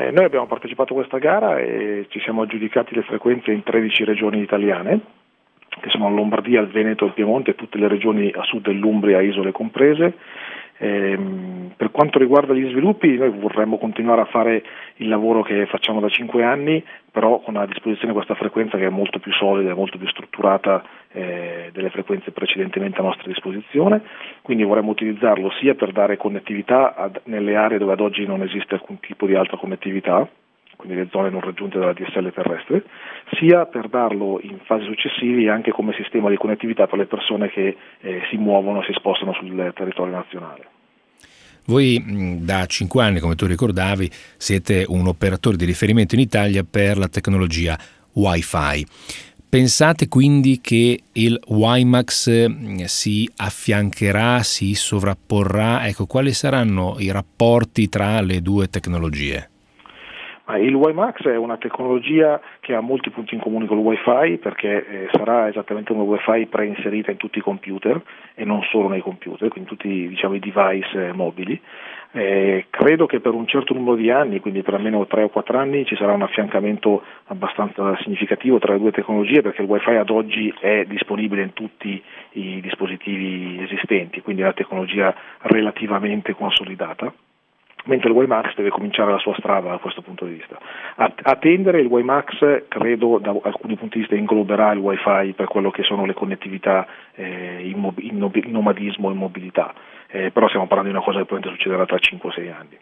Noi abbiamo partecipato a questa gara e ci siamo aggiudicati le frequenze in 13 regioni italiane, che sono Lombardia, il Veneto, il Piemonte e tutte le regioni a sud dell'Umbria, isole comprese. Per quanto riguarda gli sviluppi, noi vorremmo continuare a fare il lavoro che facciamo da 5 anni, però con a disposizione questa frequenza che è molto più solida e molto più strutturata delle frequenze precedentemente a nostra disposizione, quindi vorremmo utilizzarlo sia per dare connettività nelle aree dove ad oggi non esiste alcun tipo di altra connettività, quindi le zone non raggiunte dalla DSL terrestre, sia per darlo in fasi successive anche come sistema di connettività per le persone che si muovono, si spostano sul territorio nazionale. Voi da 5 anni, come tu ricordavi, siete un operatore di riferimento in Italia per la tecnologia Wi-Fi. Pensate quindi che il WiMAX si affiancherà, si sovrapporrà? Ecco, quali saranno i rapporti tra le due tecnologie? Il WiMAX è una tecnologia che ha molti punti in comune con il Wi-Fi perché sarà esattamente una Wi-Fi preinserita in tutti i computer e non solo nei computer, quindi tutti i device mobili. Credo che per un certo numero di anni, quindi per almeno 3 o 4 anni, ci sarà un affiancamento abbastanza significativo tra le due tecnologie perché il Wi-Fi ad oggi è disponibile in tutti i dispositivi esistenti, quindi è una tecnologia relativamente consolidata. Mentre il WiMAX deve cominciare la sua strada da questo punto di vista. A tendere il WiMAX, credo, da alcuni punti di vista ingloberà il Wi-Fi per quello che sono le connettività in nomadismo e in mobilità, però stiamo parlando di una cosa che probabilmente succederà tra 5 o 6 anni.